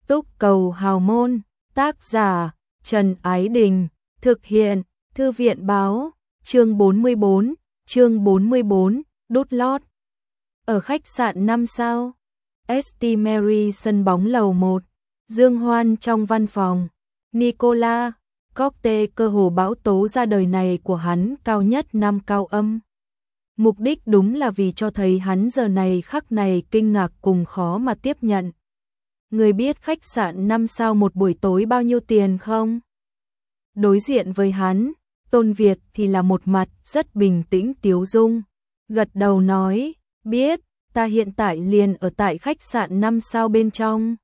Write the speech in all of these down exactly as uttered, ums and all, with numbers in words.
Túc cầu hào môn, tác giả Trần Ái Đình, thực hiện Thư viện báo, chương bốn mươi bốn, chương bốn mươi bốn, đút lót. Ở khách sạn năm sao, ét tê Mary sân bóng lầu một, Dương Hoan trong văn phòng, Nicola, cocktail cơ hồ bão tố ra đời này của hắn cao nhất năm cao âm. Mục đích đúng là vì cho thấy hắn giờ này khắc này kinh ngạc cùng khó mà tiếp nhận. Người biết khách sạn năm sao một buổi tối bao nhiêu tiền không? Đối diện với hắn, Tôn Việt thì là một mặt rất bình tĩnh tiếu dung, gật đầu nói, biết, ta hiện tại liền ở tại khách sạn năm sao bên trong.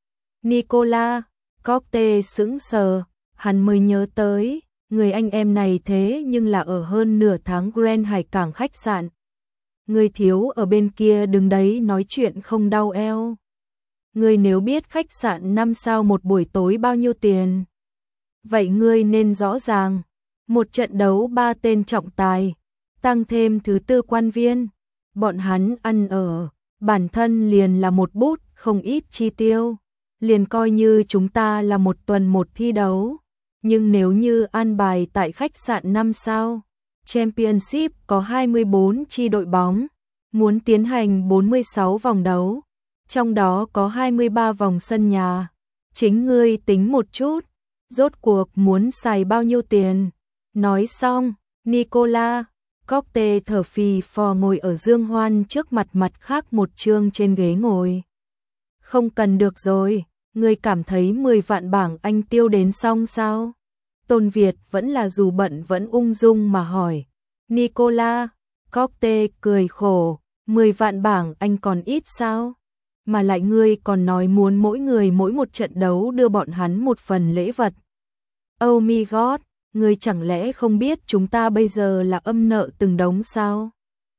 Nicola, cocktail sững sờ, hắn mới nhớ tới, người anh em này thế nhưng là ở hơn nửa tháng Grand Hải Cảng khách sạn. Người thiếu ở bên kia đứng đấy nói chuyện không đau eo. Ngươi nếu biết khách sạn năm sao một buổi tối bao nhiêu tiền, vậy ngươi nên rõ ràng, một trận đấu ba tên trọng tài, tăng thêm thứ tư quan viên, bọn hắn ăn ở, bản thân liền là một bút không ít chi tiêu, liền coi như chúng ta là một tuần một thi đấu, nhưng nếu như an bài tại khách sạn năm sao, Championship có hai mươi bốn chi đội bóng, muốn tiến hành bốn mươi sáu vòng đấu. Trong đó có hai mươi ba vòng sân nhà, chính ngươi tính một chút, rốt cuộc muốn xài bao nhiêu tiền. Nói xong, Nicola, cocktail thở phì phò ngồi ở Dương Hoan trước mặt mặt khác một chương trên ghế ngồi. Không cần được rồi, ngươi cảm thấy mười vạn bảng Anh tiêu đến xong sao? Tôn Việt vẫn là dù bận vẫn ung dung mà hỏi. Nicola, cocktail cười khổ, mười vạn bảng Anh còn ít sao? Mà lại ngươi còn nói muốn mỗi người mỗi một trận đấu đưa bọn hắn một phần lễ vật. Oh my god, ngươi chẳng lẽ không biết chúng ta bây giờ là âm nợ từng đống sao?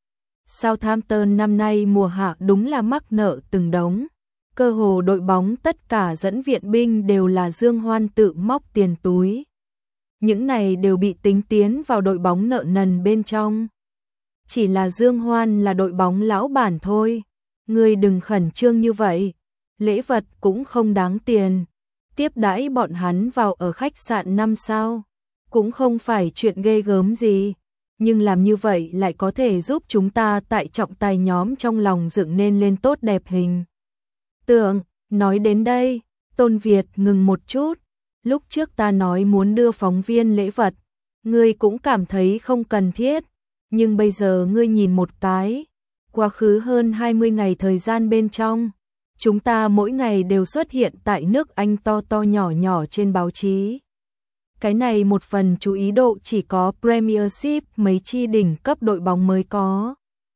Southampton năm nay mùa hạ đúng là mắc nợ từng đống. Cơ hồ đội bóng tất cả dẫn viện binh đều là Dương Hoan tự móc tiền túi. Những này đều bị tính tiến vào đội bóng nợ nần bên trong. Chỉ là Dương Hoan là đội bóng lão bản thôi. Ngươi đừng khẩn trương như vậy, lễ vật cũng không đáng tiền, tiếp đãi bọn hắn vào ở khách sạn năm sao, cũng không phải chuyện ghê gớm gì, nhưng làm như vậy lại có thể giúp chúng ta tại trọng tài nhóm trong lòng dựng nên lên tốt đẹp hình tượng. Nói đến đây, Tôn Việt ngừng một chút, lúc trước ta nói muốn đưa phóng viên lễ vật, ngươi cũng cảm thấy không cần thiết, nhưng bây giờ ngươi nhìn một cái. Quá khứ hơn hai mươi ngày thời gian bên trong, chúng ta mỗi ngày đều xuất hiện tại nước Anh to to nhỏ nhỏ trên báo chí. Cái này một phần chú ý độ chỉ có Premiership mấy chi đỉnh cấp đội bóng mới có.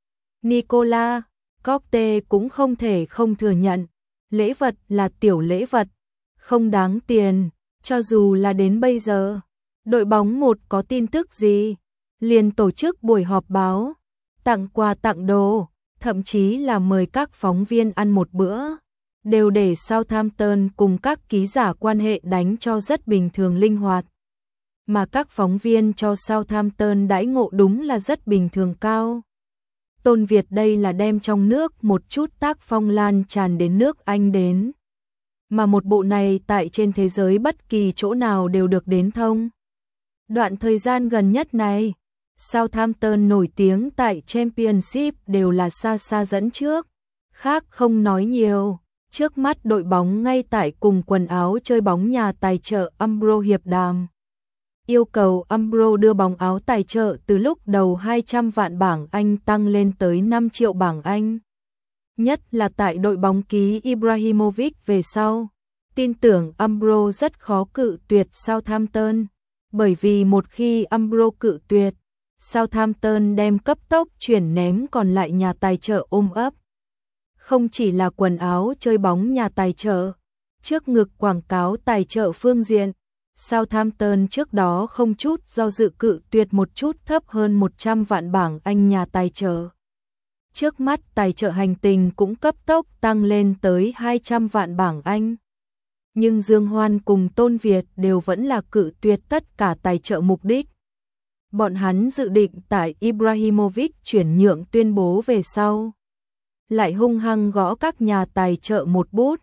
Nicola, cocktail cũng không thể không thừa nhận, lễ vật là tiểu lễ vật, không đáng tiền, cho dù là đến bây giờ. Đội bóng một có tin tức gì, liền tổ chức buổi họp báo, tặng quà tặng đồ, thậm chí là mời các phóng viên ăn một bữa, đều để Southampton cùng các ký giả quan hệ đánh cho rất bình thường linh hoạt. Mà các phóng viên cho Southampton đãi ngộ đúng là rất bình thường cao. Tôn Việt đây là đem trong nước một chút tác phong lan tràn đến nước Anh đến. Mà một bộ này tại trên thế giới bất kỳ chỗ nào đều được đến thông. Đoạn thời gian gần nhất này, Southampton nổi tiếng tại Championship đều là xa xa dẫn trước, khác không nói nhiều, trước mắt đội bóng ngay tại cùng quần áo chơi bóng nhà tài trợ Umbro hiệp đàm. Yêu cầu Umbro đưa bóng áo tài trợ từ lúc đầu hai trăm vạn bảng Anh tăng lên tới năm triệu bảng Anh. Nhất là tại đội bóng ký Ibrahimovic về sau, tin tưởng Umbro rất khó cự tuyệt Southampton, bởi vì một khi Umbro cự tuyệt, Southampton đem cấp tốc chuyển ném còn lại nhà tài trợ ôm ấp. Không chỉ là quần áo chơi bóng nhà tài trợ, trước ngực quảng cáo tài trợ phương diện, Southampton trước đó không chút do dự cự tuyệt một chút thấp hơn một trăm vạn bảng Anh nhà tài trợ. Trước mắt tài trợ hành tình cũng cấp tốc tăng lên tới hai trăm vạn bảng Anh. Nhưng Dương Hoan cùng Tôn Việt đều vẫn là cự tuyệt tất cả tài trợ mục đích. Bọn hắn dự định tại Ibrahimovic chuyển nhượng tuyên bố về sau, lại hung hăng gõ các nhà tài trợ một bút,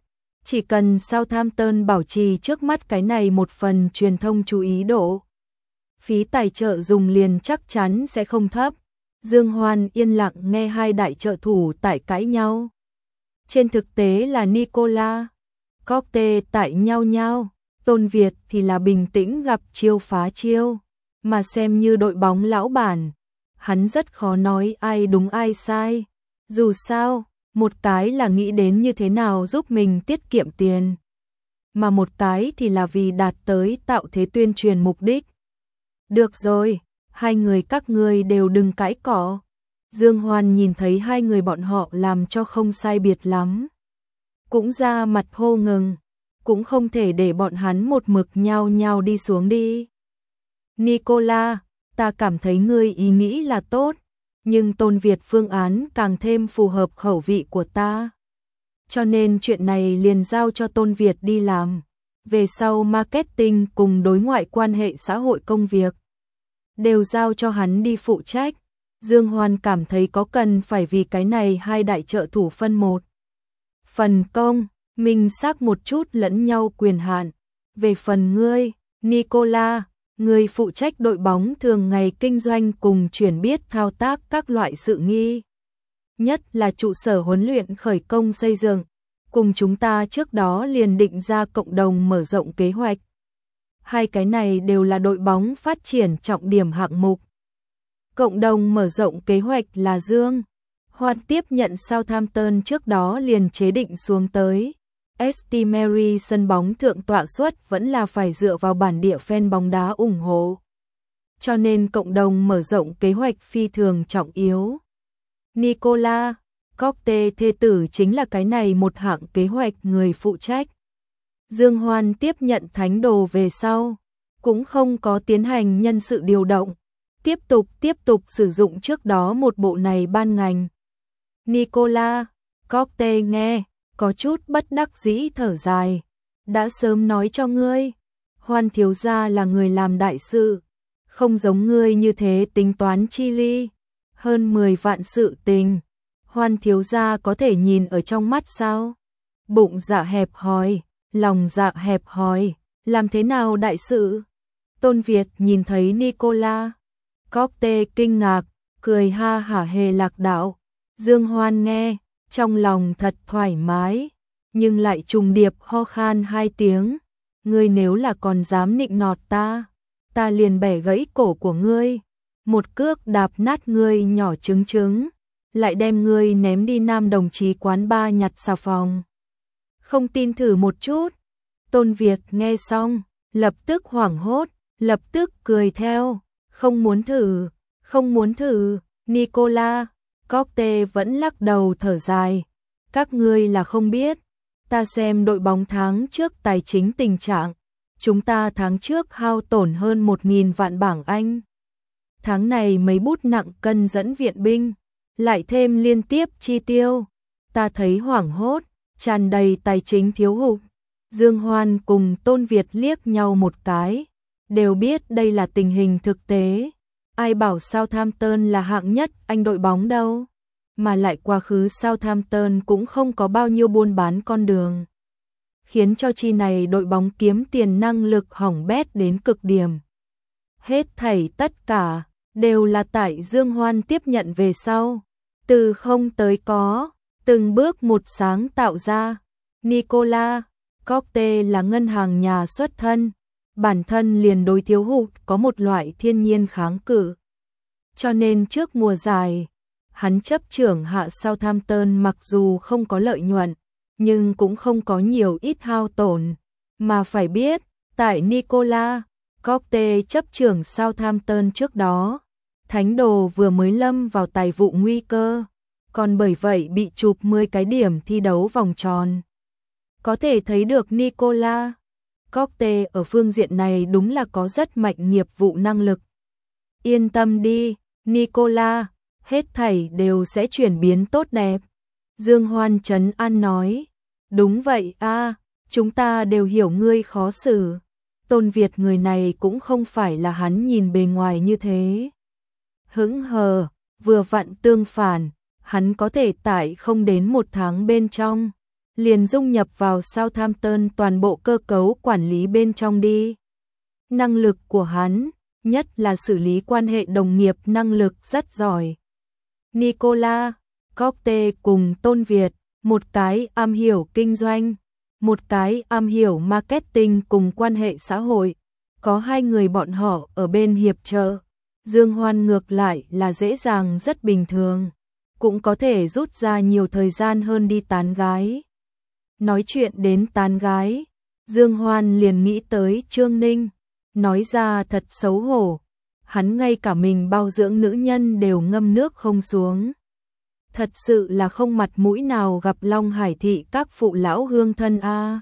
Chỉ cần Southampton bảo trì trước mắt cái này một phần truyền thông chú ý độ, phí tài trợ dùng liền chắc chắn sẽ không thấp. Dương Hoan yên lặng nghe hai đại trợ thủ tại cãi nhau. Trên thực tế là Nicola Coste tại nhau nhau, Tôn Việt thì là bình tĩnh gặp chiêu phá chiêu, mà xem như đội bóng lão bản, hắn rất khó nói ai đúng ai sai. Dù sao, một cái là nghĩ đến như thế nào giúp mình tiết kiệm tiền, mà một cái thì là vì đạt tới tạo thế tuyên truyền mục đích. Được rồi, hai người các ngươi đều đừng cãi cọ. Dương Hoan nhìn thấy hai người bọn họ làm cho không sai biệt lắm, cũng ra mặt hô ngừng, cũng không thể để bọn hắn một mực nhao nhao đi xuống đi. Nicola, ta cảm thấy ngươi ý nghĩ là tốt, nhưng Tôn Việt phương án càng thêm phù hợp khẩu vị của ta. Cho nên chuyện này liền giao cho Tôn Việt đi làm. Về sau marketing cùng đối ngoại quan hệ xã hội công việc đều giao cho hắn đi phụ trách. Dương Hoan cảm thấy có cần phải vì cái này hai đại trợ thủ phân một phần công, minh xác một chút lẫn nhau quyền hạn. Về phần ngươi, Nicola, ngươi phụ trách đội bóng thường ngày kinh doanh cùng chuyển biết thao tác các loại sự nghi, nhất là trụ sở huấn luyện khởi công xây dựng, cùng chúng ta trước đó liền định ra cộng đồng mở rộng kế hoạch. Hai cái này đều là đội bóng phát triển trọng điểm hạng mục. Cộng đồng mở rộng kế hoạch là Dương Hoan tiếp nhận Southampton trước đó liền chế định xuống tới. St Mary sân bóng thượng tọa suất vẫn là phải dựa vào bản địa fan bóng đá ủng hộ. Cho nên cộng đồng mở rộng kế hoạch phi thường trọng yếu. Nicola Coste thê tử chính là cái này một hạng kế hoạch người phụ trách. Dương Hoan tiếp nhận thánh đồ về sau, cũng không có tiến hành nhân sự điều động, tiếp tục tiếp tục sử dụng trước đó một bộ này ban ngành. Nicola Coste nghe, có chút bất đắc dĩ thở dài. Đã sớm nói cho ngươi, Hoan thiếu gia là người làm đại sự, không giống ngươi như thế tính toán chi ly. Hơn mười vạn sự tình, Hoan thiếu gia có thể nhìn ở trong mắt sao? Bụng dạ hẹp hòi, lòng dạ hẹp hòi, làm thế nào đại sự? Tôn Việt nhìn thấy Nicola Coste kinh ngạc, cười ha hả hề lạc đạo. Dương Hoan nghe, trong lòng thật thoải mái, nhưng lại trùng điệp ho khan hai tiếng. Ngươi nếu là còn dám nịnh nọt ta, ta liền bẻ gãy cổ của ngươi, một cước đạp nát ngươi nhỏ trứng trứng, lại đem ngươi ném đi Nam Đồng Chí quán ba nhặt xà phòng. Không tin thử một chút. Tôn Việt nghe xong, lập tức hoảng hốt, lập tức cười theo. Không muốn thử, không muốn thử. Nicola Coste vẫn lắc đầu thở dài. Các ngươi là không biết, ta xem đội bóng tháng trước tài chính tình trạng, chúng ta tháng trước hao tổn hơn một nghìn vạn bảng Anh. Tháng này mấy bút nặng cân dẫn viện binh, lại thêm liên tiếp chi tiêu, ta thấy hoảng hốt, tràn đầy tài chính thiếu hụt. Dương Hoan cùng Tôn Việt liếc nhau một cái, đều biết đây là tình hình thực tế. Ai bảo Southampton là hạng nhất Anh đội bóng đâu, mà lại quá khứ Southampton cũng không có bao nhiêu buôn bán con đường, khiến cho chi này đội bóng kiếm tiền năng lực hỏng bét đến cực điểm. Hết thảy tất cả đều là tại Dương Hoan tiếp nhận về sau, từ không tới có, từng bước một sáng tạo ra. Nicola Coste là ngân hàng nhà xuất thân, bản thân liền đối thiếu hụt có một loại thiên nhiên kháng cự. Cho nên trước mùa giải, hắn chấp trưởng hạ Southampton mặc dù không có lợi nhuận, nhưng cũng không có nhiều ít hao tổn. Mà phải biết, tại Nicola Coste chấp trưởng Southampton trước đó, Thánh Đồ vừa mới lâm vào tài vụ nguy cơ, còn bởi vậy bị chụp mười cái điểm thi đấu vòng tròn. Có thể thấy được Nicola Coste ở phương diện này đúng là có rất mạnh nghiệp vụ năng lực. Yên tâm đi, Nicola, hết thảy đều sẽ chuyển biến tốt đẹp. Dương Hoan trấn an nói. Đúng vậy a, chúng ta đều hiểu ngươi khó xử. Tôn Việt người này cũng không phải là hắn nhìn bề ngoài như thế. Hững hờ, vừa vặn tương phản, hắn có thể tại không đến một tháng bên trong, liền dung nhập vào Southampton toàn bộ cơ cấu quản lý bên trong đi. Năng lực của hắn, nhất là xử lý quan hệ đồng nghiệp năng lực rất giỏi. Nicola Cocte cùng Tôn Việt, một cái am hiểu kinh doanh, một cái am hiểu marketing cùng quan hệ xã hội. Có hai người bọn họ ở bên hiệp trợ, Dương Hoan ngược lại là dễ dàng rất bình thường, cũng có thể rút ra nhiều thời gian hơn đi tán gái. Nói chuyện đến tán gái, Dương Hoan liền nghĩ tới Trương Ninh, nói ra thật xấu hổ, hắn ngay cả mình bao dưỡng nữ nhân đều ngâm nước không xuống. Thật sự là không mặt mũi nào gặp Long Hải thị các phụ lão hương thân a. À.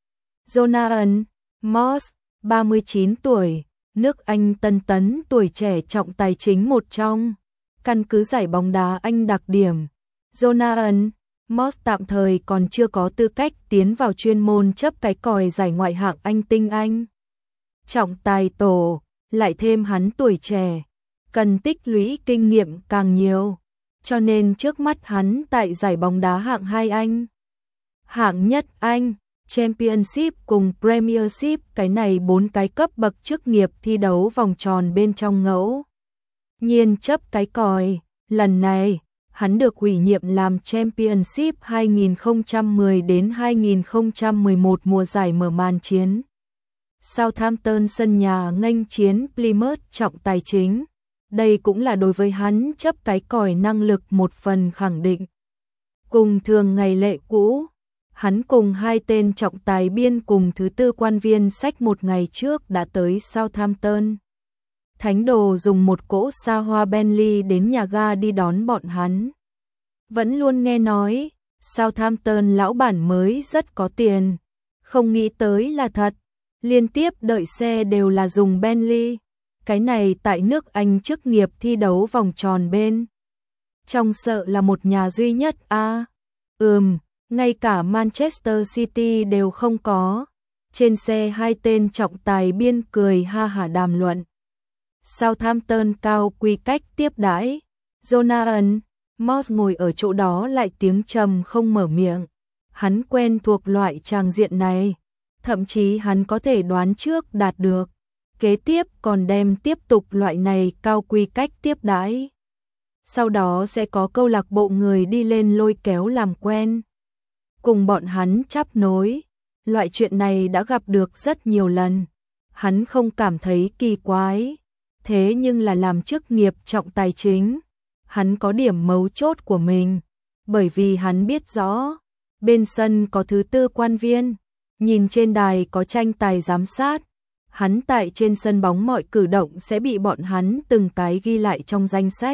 Jonathan Moss, ba mươi chín tuổi, nước Anh tân tấn, tuổi trẻ trọng tài chính một trong. Căn cứ giải bóng đá Anh đặc điểm, Jonathan Moss tạm thời còn chưa có tư cách tiến vào chuyên môn chấp cái còi giải ngoại hạng Anh tinh Anh. Trọng tài tổ, lại thêm hắn tuổi trẻ, cần tích lũy kinh nghiệm càng nhiều, cho nên trước mắt hắn tại giải bóng đá hạng hai Anh. Hạng nhất Anh, Championship cùng Premiership, cái này bốn cái cấp bậc chức nghiệp thi đấu vòng tròn bên trong ngẫu nhiên chấp cái còi. Lần này, hắn được ủy nhiệm làm Championship hai nghìn không trăm mười đến hai nghìn không trăm mười một mùa giải mở màn chiến Southampton sân nhà nghênh chiến Plymouth trọng tài chính. Đây cũng là đối với hắn chấp cái còi năng lực một phần khẳng định. Cùng thường ngày lệ cũ, hắn cùng hai tên trọng tài biên cùng thứ tư quan viên sách một ngày trước đã tới Southampton. Thánh đồ dùng một cỗ xa hoa Bentley đến nhà ga đi đón bọn hắn. Vẫn luôn nghe nói, Southampton lão bản mới rất có tiền, không nghĩ tới là thật, liên tiếp đợi xe đều là dùng Bentley. Cái này tại nước Anh chức nghiệp thi đấu vòng tròn bên trong sợ là một nhà duy nhất a. À, ừm, ngay cả Manchester City đều không có. Trên xe hai tên trọng tài biên cười ha hả đàm luận. Southampton cao quy cách tiếp đãi. Jonathan Moss ngồi ở chỗ đó lại tiếng trầm không mở miệng. Hắn quen thuộc loại tràng diện này, thậm chí hắn có thể đoán trước đạt được. Kế tiếp còn đem tiếp tục loại này cao quy cách tiếp đãi. Sau đó sẽ có câu lạc bộ người đi lên lôi kéo làm quen, cùng bọn hắn chắp nối. Loại chuyện này đã gặp được rất nhiều lần, hắn không cảm thấy kỳ quái. Thế nhưng là làm chức nghiệp trọng tài chính, hắn có điểm mấu chốt của mình, bởi vì hắn biết rõ, bên sân có thứ tư quan viên, nhìn trên đài có tranh tài giám sát, hắn tại trên sân bóng mọi cử động sẽ bị bọn hắn từng cái ghi lại trong danh sách.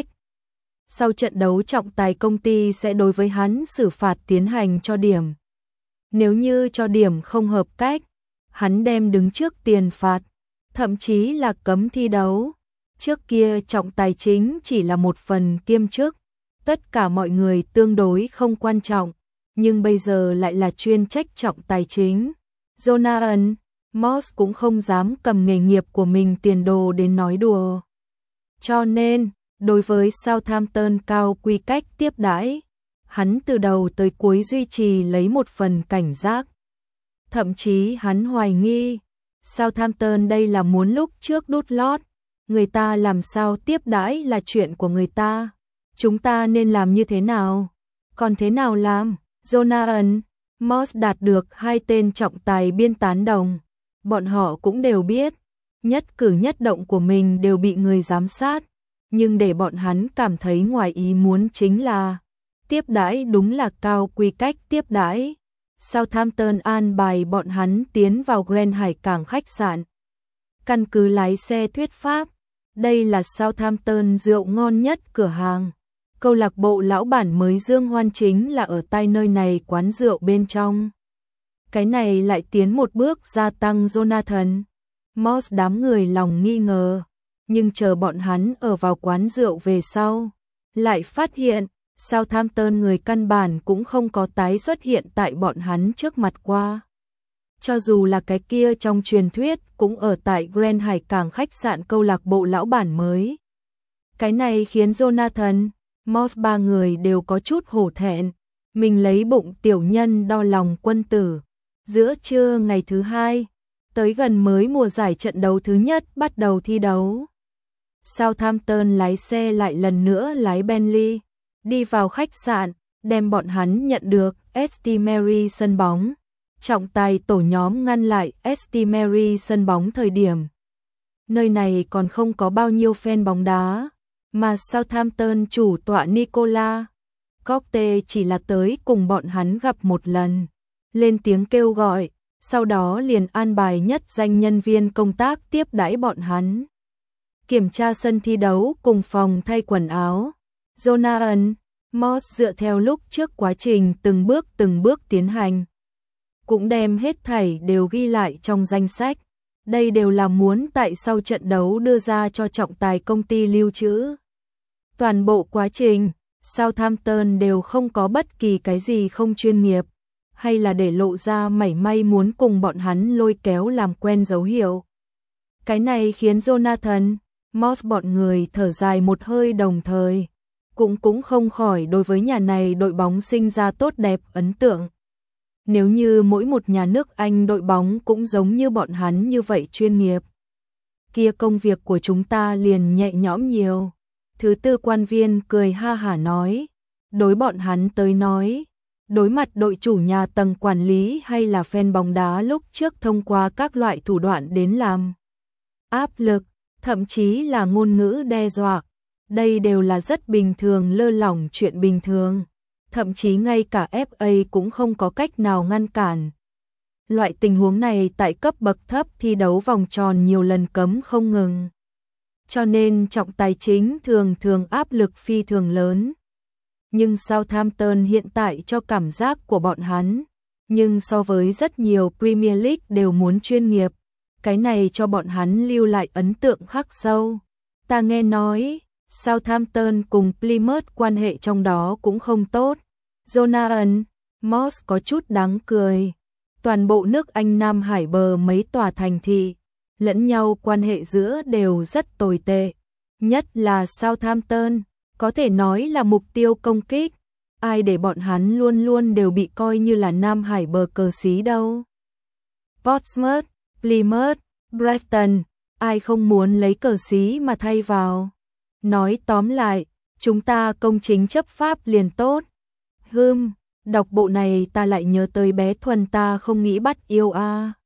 Sau trận đấu trọng tài công ty sẽ đối với hắn xử phạt tiến hành cho điểm. Nếu như cho điểm không hợp cách, hắn đem đứng trước tiền phạt, thậm chí là cấm thi đấu. Trước kia trọng tài chính chỉ là một phần kiêm chức, tất cả mọi người tương đối không quan trọng, nhưng bây giờ lại là chuyên trách trọng tài chính. Jonathan Moss cũng không dám cầm nghề nghiệp của mình tiền đồ đến nói đùa. Cho nên, đối với Southampton cao quy cách tiếp đãi, hắn từ đầu tới cuối duy trì lấy một phần cảnh giác. Thậm chí hắn hoài nghi, Southampton đây là muốn lúc trước đút lót, người ta làm sao tiếp đãi là chuyện của người ta, chúng ta nên làm như thế nào, còn thế nào làm. Jonathan Moss đạt được hai tên trọng tài biên tán đồng, bọn họ cũng đều biết, nhất cử nhất động của mình đều bị người giám sát, nhưng để bọn hắn cảm thấy ngoài ý muốn chính là tiếp đãi đúng là cao quy cách tiếp đãi. Southampton an bài bọn hắn tiến vào Grand Hải Cảng khách sạn. Căn cứ lái xe thuyết pháp, đây là Southampton rượu ngon nhất cửa hàng. Câu lạc bộ lão bản mới Dương Hoan chính là ở tại nơi này quán rượu bên trong. Cái này lại tiến một bước gia tăng Jonathan Moss đám người lòng nghi ngờ, nhưng chờ bọn hắn ở vào quán rượu về sau, lại phát hiện Southampton người căn bản cũng không có tái xuất hiện tại bọn hắn trước mặt qua. Cho dù là cái kia trong truyền thuyết cũng ở tại Grand Hải Cảng khách sạn câu lạc bộ lão bản mới. Cái này khiến Jonathan Moss ba người đều có chút hổ thẹn, mình lấy bụng tiểu nhân đo lòng quân tử. Giữa trưa ngày thứ hai, tới gần mới mùa giải trận đấu thứ nhất bắt đầu thi đấu. Southampton lái xe lại lần nữa lái Bentley, đi vào khách sạn, đem bọn hắn nhận được St Mary sân bóng. Trọng tài tổ nhóm ngăn lại St Mary sân bóng thời điểm. Nơi này còn không có bao nhiêu fan bóng đá, mà Southampton chủ tọa Nicola Cockte chỉ là tới cùng bọn hắn gặp một lần, lên tiếng kêu gọi, sau đó liền an bài nhất danh nhân viên công tác tiếp đãi bọn hắn. Kiểm tra sân thi đấu cùng phòng thay quần áo. Jonathan Moss dựa theo lúc trước quá trình từng bước từng bước tiến hành, cũng đem hết thảy đều ghi lại trong danh sách. Đây đều là muốn tại sau trận đấu đưa ra cho trọng tài công ty lưu trữ. Toàn bộ quá trình, Southampton đều không có bất kỳ cái gì không chuyên nghiệp, hay là để lộ ra mảy may muốn cùng bọn hắn lôi kéo làm quen dấu hiệu. Cái này khiến Jonathan Moss bọn người thở dài một hơi, đồng thời cũng cũng không khỏi đối với nhà này đội bóng sinh ra tốt đẹp ấn tượng. Nếu như mỗi một nhà nước Anh đội bóng cũng giống như bọn hắn như vậy chuyên nghiệp, kia công việc của chúng ta liền nhẹ nhõm nhiều. Thứ tư quan viên cười ha hả nói, đối bọn hắn tới nói, đối mặt đội chủ nhà tầng quản lý hay là fan bóng đá lúc trước thông qua các loại thủ đoạn đến làm áp lực, thậm chí là ngôn ngữ đe dọa, đây đều là rất bình thường, lơ lỏng chuyện bình thường. Thậm chí ngay cả ép a cũng không có cách nào ngăn cản. Loại tình huống này tại cấp bậc thấp thi đấu vòng tròn nhiều lần cấm không ngừng. Cho nên trọng tài chính thường thường áp lực phi thường lớn. Nhưng Southampton hiện tại cho cảm giác của bọn hắn, nhưng so với rất nhiều Premier League đều muốn chuyên nghiệp, cái này cho bọn hắn lưu lại ấn tượng khắc sâu. Ta nghe nói Southampton cùng Plymouth quan hệ trong đó cũng không tốt. Jonathan Moss có chút đáng cười. Toàn bộ nước Anh Nam Hải bờ mấy tòa thành thị, lẫn nhau quan hệ giữa đều rất tồi tệ. Nhất là Southampton, có thể nói là mục tiêu công kích. Ai để bọn hắn luôn luôn đều bị coi như là Nam Hải bờ cờ xí đâu. Portsmouth, Plymouth, Brighton, ai không muốn lấy cờ xí mà thay vào. Nói tóm lại, chúng ta công chính chấp pháp liền tốt. Hừm, đọc bộ này ta lại nhớ tới bé Thuần, ta không nghĩ bắt yêu a. À.